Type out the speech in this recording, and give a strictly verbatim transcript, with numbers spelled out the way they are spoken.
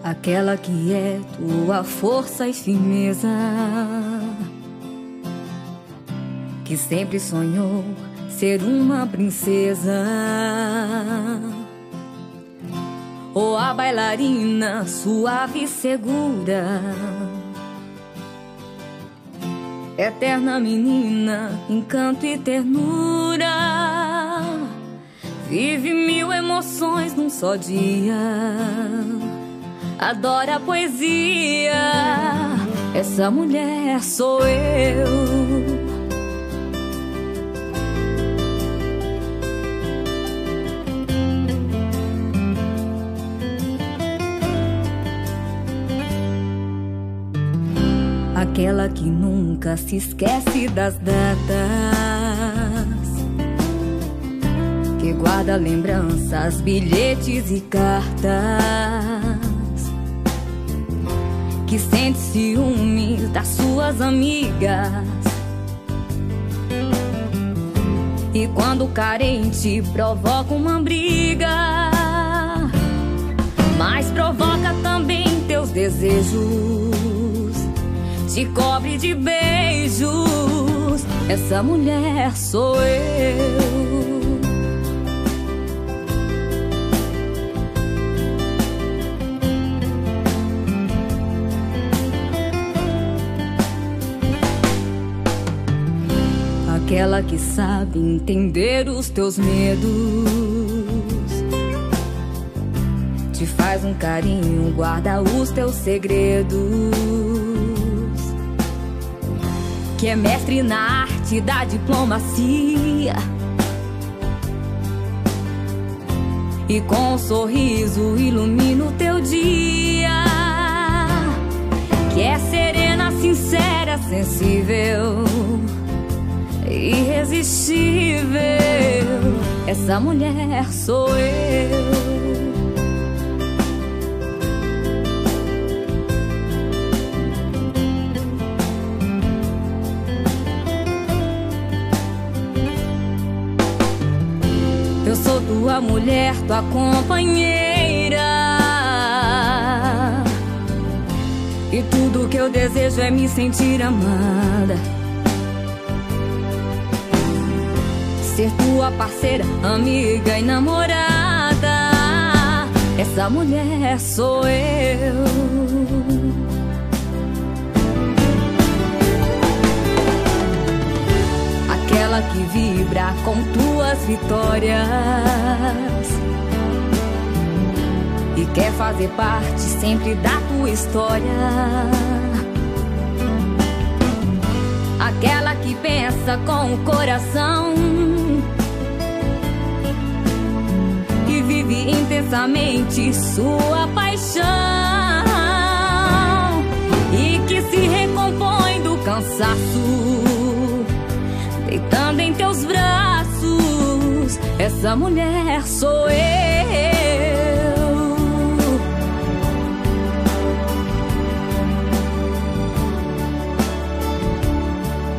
aquela que é tua força e firmeza, que sempre sonhou ser uma princesa, ou a bailarina suave e segura, eterna menina, encanto e ternura, vive mil emoções num só dia, adora a poesia. Essa mulher sou eu. Aquela que nunca se esquece das datas, que guarda lembranças, bilhetes e cartas, que sente ciúmes das suas amigas, e quando carente provoca uma briga, mas provoca também teus desejos, te cobre de beijos. Essa mulher sou eu. Aquela que sabe entender os teus medos, te faz um carinho, guarda os teus segredos, que é mestre na arte da diplomacia, e com um sorriso ilumina o teu dia, que é serena, sincera, sensível, irresistível. Essa mulher sou eu. Eu sou tua mulher, tua companheira, e tudo que eu desejo é me sentir amada, ser tua parceira, amiga e namorada. Essa mulher sou eu. Aquela que vibra com tuas vitórias e quer fazer parte sempre da tua história. Aquela que pensa com o coração e vive intensamente sua paixão, e que se recompõe do cansaço deitando em teus braços. Essa mulher sou eu.